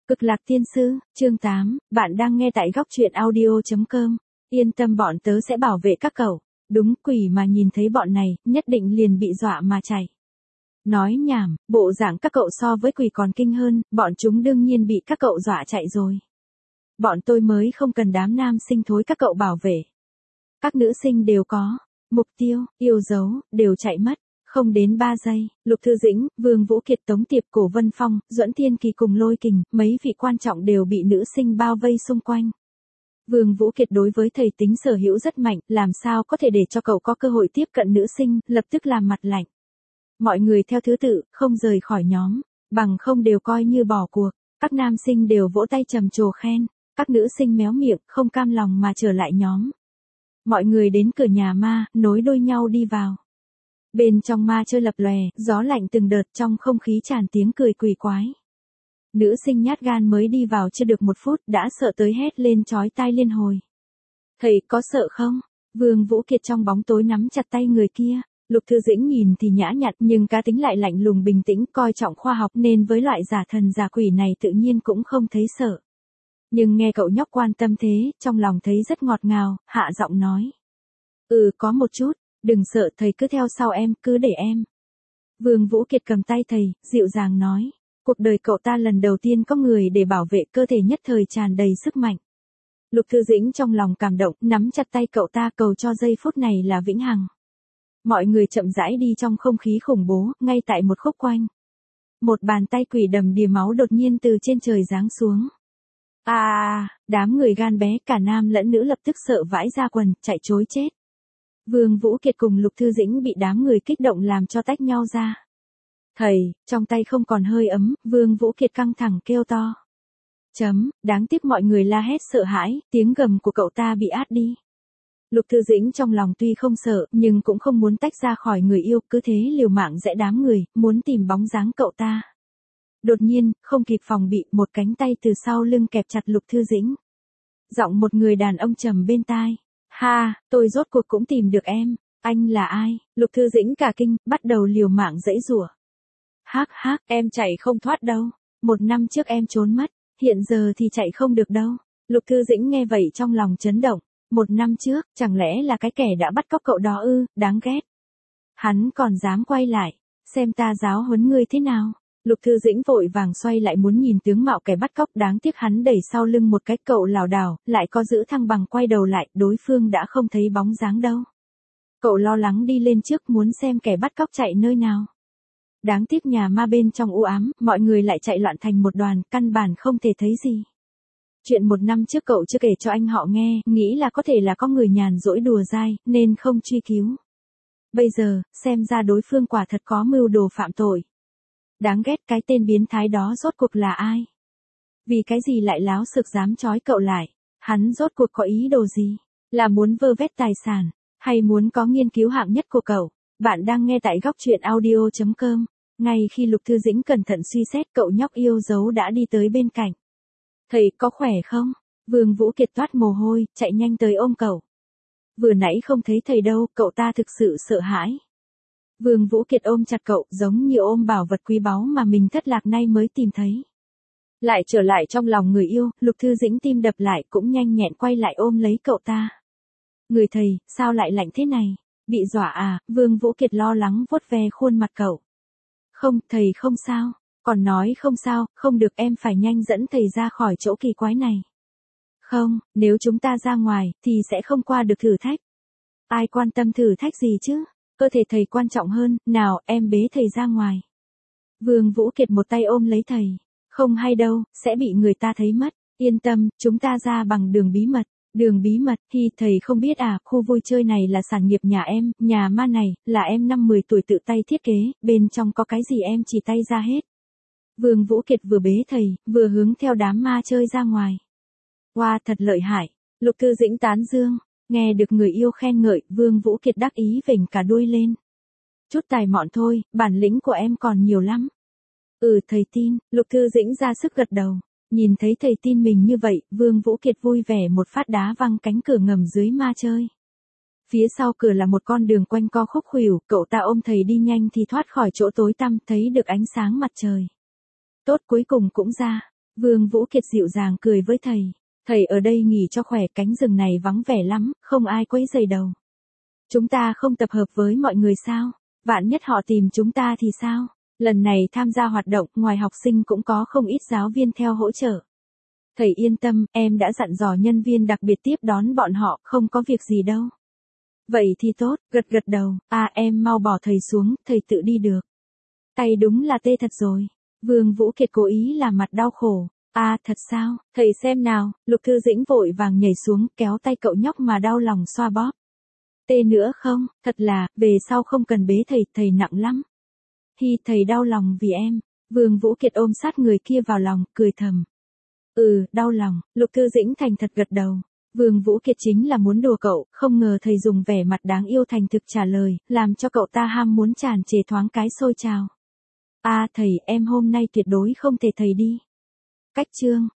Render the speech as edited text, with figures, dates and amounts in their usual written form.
Cực lạc tiên sư, chương 8, bạn đang nghe tại góc truyện audio.com. Yên tâm bọn tớ sẽ bảo vệ các cậu. Đúng, quỷ mà nhìn thấy bọn này, nhất định liền bị dọa mà chạy. Nói nhảm, bộ dạng các cậu so với quỷ còn kinh hơn, bọn chúng đương nhiên bị các cậu dọa chạy rồi. Bọn tôi mới không cần đám nam sinh thối các cậu bảo vệ. Các nữ sinh đều có mục tiêu, yêu dấu, đều chạy mất. Không đến 3 giây, Lục Thư Dĩnh, Vương Vũ Kiệt, Tống Tiệp, Cổ Vân Phong, Duẫn Thiên Kỳ cùng Lôi Kình, mấy vị quan trọng đều bị nữ sinh bao vây xung quanh. Vương Vũ Kiệt đối với thầy tính sở hữu rất mạnh, làm sao có thể để cho cậu có cơ hội tiếp cận nữ sinh, lập tức làm mặt lạnh. Mọi người theo thứ tự, không rời khỏi nhóm, bằng không đều coi như bỏ cuộc. Các nam sinh đều vỗ tay trầm trồ khen, các nữ sinh méo miệng, không cam lòng mà trở lại nhóm. Mọi người đến cửa nhà ma, nối đuôi nhau đi vào. Bên trong ma chơi lập lòe, gió lạnh từng đợt, trong không khí tràn tiếng cười quỷ quái. Nữ sinh nhát gan mới đi vào chưa được 1 phút đã sợ tới hét lên chói tai liên hồi. Thầy có sợ không? Vương Vũ Kiệt trong bóng tối nắm chặt tay người kia. Lục Thư Dĩnh nhìn thì nhã nhặn nhưng cá tính lại lạnh lùng bình tĩnh, coi trọng khoa học nên với loại giả thần giả quỷ này tự nhiên cũng không thấy sợ. Nhưng nghe cậu nhóc quan tâm thế, trong lòng thấy rất ngọt ngào, hạ giọng nói. Có một chút. Đừng sợ, thầy cứ theo sau em, cứ để em. Vương Vũ Kiệt cầm tay thầy, dịu dàng nói. Cuộc đời cậu ta lần đầu tiên có người để bảo vệ, cơ thể nhất thời tràn đầy sức mạnh. Lục Thư Dĩnh trong lòng cảm động, nắm chặt tay cậu ta cầu cho giây phút này là vĩnh hằng. Mọi người chậm rãi đi trong không khí khủng bố, ngay tại một khúc quanh. Một bàn tay quỷ đầm đìa máu đột nhiên từ trên trời giáng xuống. Đám người gan bé cả nam lẫn nữ lập tức sợ vãi ra quần, chạy trối chết. Vương Vũ Kiệt cùng Lục Thư Dĩnh bị đám người kích động làm cho tách nhau ra. Thầy, trong tay không còn hơi ấm, Vương Vũ Kiệt căng thẳng kêu to. Đáng tiếc mọi người la hét sợ hãi, tiếng gầm của cậu ta bị át đi. Lục Thư Dĩnh trong lòng tuy không sợ, nhưng cũng không muốn tách ra khỏi người yêu, cứ thế liều mạng rẽ đám người, muốn tìm bóng dáng cậu ta. Đột nhiên, không kịp phòng bị, một cánh tay từ sau lưng kẹp chặt Lục Thư Dĩnh. Giọng một người đàn ông trầm bên tai. Tôi rốt cuộc cũng tìm được em, anh là ai? Lục Thư Dĩnh cả kinh, bắt đầu liều mạng giãy giụa. Em chạy không thoát đâu. 1 năm trước em trốn mất, hiện giờ thì chạy không được đâu. Lục Thư Dĩnh nghe vậy trong lòng chấn động. 1 năm trước, chẳng lẽ là cái kẻ đã bắt cóc cậu đó ư, đáng ghét. Hắn còn dám quay lại, xem ta giáo huấn ngươi thế nào. Lục Thư Dĩnh vội vàng xoay lại muốn nhìn tướng mạo kẻ bắt cóc, đáng tiếc hắn đẩy sau lưng một cái, cậu lảo đảo, lại có giữ thăng bằng quay đầu lại, đối phương đã không thấy bóng dáng đâu. Cậu lo lắng đi lên trước muốn xem kẻ bắt cóc chạy nơi nào. Đáng tiếc nhà ma bên trong u ám, mọi người lại chạy loạn thành một đoàn, căn bản không thể thấy gì. Chuyện 1 năm trước cậu chưa kể cho anh họ nghe, nghĩ là có thể là có người nhàn rỗi đùa dai, nên không truy cứu. Bây giờ, xem ra đối phương quả thật có mưu đồ phạm tội. Đáng ghét, cái tên biến thái đó rốt cuộc là ai? Vì cái gì lại láo xược dám trói cậu lại? Hắn rốt cuộc có ý đồ gì? Là muốn vơ vét tài sản, hay muốn có nghiên cứu hạng nhất của cậu? Bạn đang nghe tại góc truyện audio.com. Ngay khi Lục Thư Dĩnh cẩn thận suy xét, cậu nhóc yêu dấu đã đi tới bên cạnh. Thầy có khỏe không? Vương Vũ Kiệt toát mồ hôi, chạy nhanh tới ôm cậu. Vừa nãy không thấy thầy đâu, cậu ta thực sự sợ hãi. Vương Vũ Kiệt ôm chặt cậu, giống như ôm bảo vật quý báu mà mình thất lạc nay mới tìm thấy. Lại trở lại trong lòng người yêu, Lục Thư Dĩnh tim đập lại, cũng nhanh nhẹn quay lại ôm lấy cậu ta. Người thầy, sao lại lạnh thế này? Bị dọa à? Vương Vũ Kiệt lo lắng vuốt ve khuôn mặt cậu. Không, thầy không sao. Còn nói không sao, không được, em phải nhanh dẫn thầy ra khỏi chỗ kỳ quái này. Không, nếu chúng ta ra ngoài, thì sẽ không qua được thử thách. Ai quan tâm thử thách gì chứ? Cơ thể thầy quan trọng hơn, nào, em bế thầy ra ngoài. Vương Vũ Kiệt một tay ôm lấy thầy. Không hay đâu, sẽ bị người ta thấy mất. Yên tâm, chúng ta ra bằng đường bí mật. Đường bí mật, thì thầy không biết à, khu vui chơi này là sản nghiệp nhà em, nhà ma này, là em năm 10 tuổi tự tay thiết kế, bên trong có cái gì em chỉ tay ra hết. Vương Vũ Kiệt vừa bế thầy, vừa hướng theo đám ma chơi ra ngoài. Wow, thật lợi hại. Lục Thư Dĩnh tán dương. Nghe được người yêu khen ngợi, Vương Vũ Kiệt đắc ý vểnh cả đuôi lên. Chút tài mọn thôi, bản lĩnh của em còn nhiều lắm. Thầy tin, Lục Thư Dĩnh ra sức gật đầu. Nhìn thấy thầy tin mình như vậy, Vương Vũ Kiệt vui vẻ một phát đá văng cánh cửa ngầm dưới ma chơi. Phía sau cửa là một con đường quanh co khúc khuỷu, cậu ta ôm thầy đi nhanh thì thoát khỏi chỗ tối tăm, thấy được ánh sáng mặt trời. Tốt, cuối cùng cũng ra. Vương Vũ Kiệt dịu dàng cười với thầy. Thầy ở đây nghỉ cho khỏe, cánh rừng này vắng vẻ lắm, không ai quấy rầy đâu. Chúng ta không tập hợp với mọi người sao? Vạn nhất họ tìm chúng ta thì sao? Lần này tham gia hoạt động, ngoài học sinh cũng có không ít giáo viên theo hỗ trợ. Thầy yên tâm, em đã dặn dò nhân viên đặc biệt tiếp đón bọn họ, không có việc gì đâu. Vậy thì tốt, gật gật đầu, em mau bỏ thầy xuống, thầy tự đi được. Tay đúng là tê thật rồi. Vương Vũ Kiệt cố ý làm mặt đau khổ. Thật sao, thầy xem nào, Lục Thư Dĩnh vội vàng nhảy xuống, kéo tay cậu nhóc mà đau lòng xoa bóp. Tê nữa không, thật là, về sau không cần bế thầy nặng lắm. Thầy đau lòng vì em. Vương Vũ Kiệt ôm sát người kia vào lòng, cười thầm. Đau lòng, Lục Thư Dĩnh thành thật gật đầu. Vương Vũ Kiệt chính là muốn đùa cậu, không ngờ thầy dùng vẻ mặt đáng yêu thành thực trả lời, làm cho cậu ta ham muốn tràn trề thoáng cái sôi trào. Thầy, em hôm nay tuyệt đối không thể thầy đi. Cách chương